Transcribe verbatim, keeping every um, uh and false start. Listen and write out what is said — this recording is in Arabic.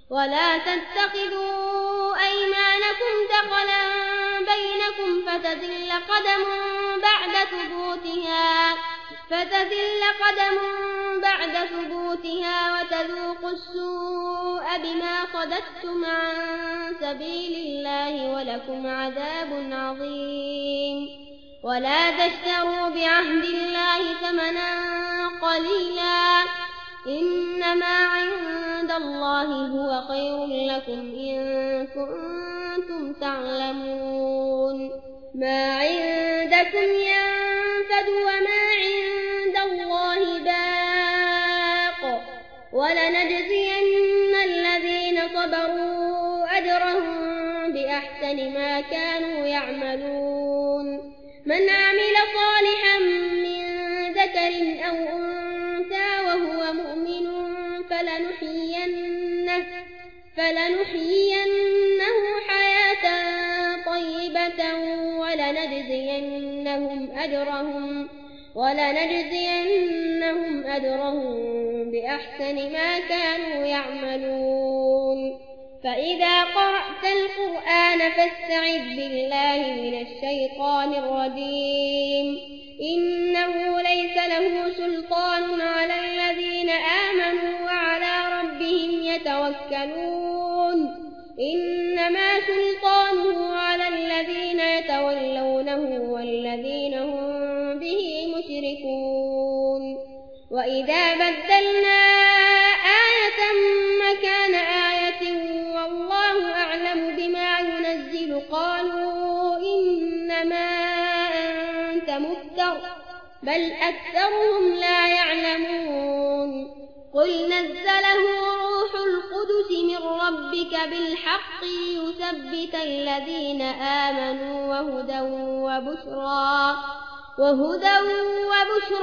ولا تتخذوا أيمانكم دخلا بينكم فتزل قدم بعد ثبوتها فتزل قدم بعد ثبوتها وتذوقوا السوء بما صددتم عن سبيل الله ولكم عذاب عظيم. ولا تشتروا بعهد الله ثمنا قليلا إنما عند الله هو خير لكم إن كنتم تعلمون. ما عندكم ينفد وما عند الله باق ولنجزين الذين صبروا أجرهم بأحسن ما كانوا يعملون. من عمل صالحا من ذكر أو أنثى وهو مؤمن فلنحيينه, فلنحيينه حياة طيبة ولنجزينهم أجرهم, ولنجزينهم أجرهم بأحسن ما كانوا يعملون. فإذا قرأت القرآن فاستعذ بالله من الشيطان الرجيم. إنه ليس له سلطان على الذين آمنوا وعلى ربهم يتوكلون. إنما سلطانه على الذين يتولونه والذين هم به مشركون. وإذا بدلنا آية مكان آية والله أعلم بما ينزل قالوا إنما أنت مفتر بل أكثرهم لا يعلمون. قل نزله روح القدس من ربك بالحق ليثبت الذين آمنوا وهدى وبشرى, وهدى وبشرى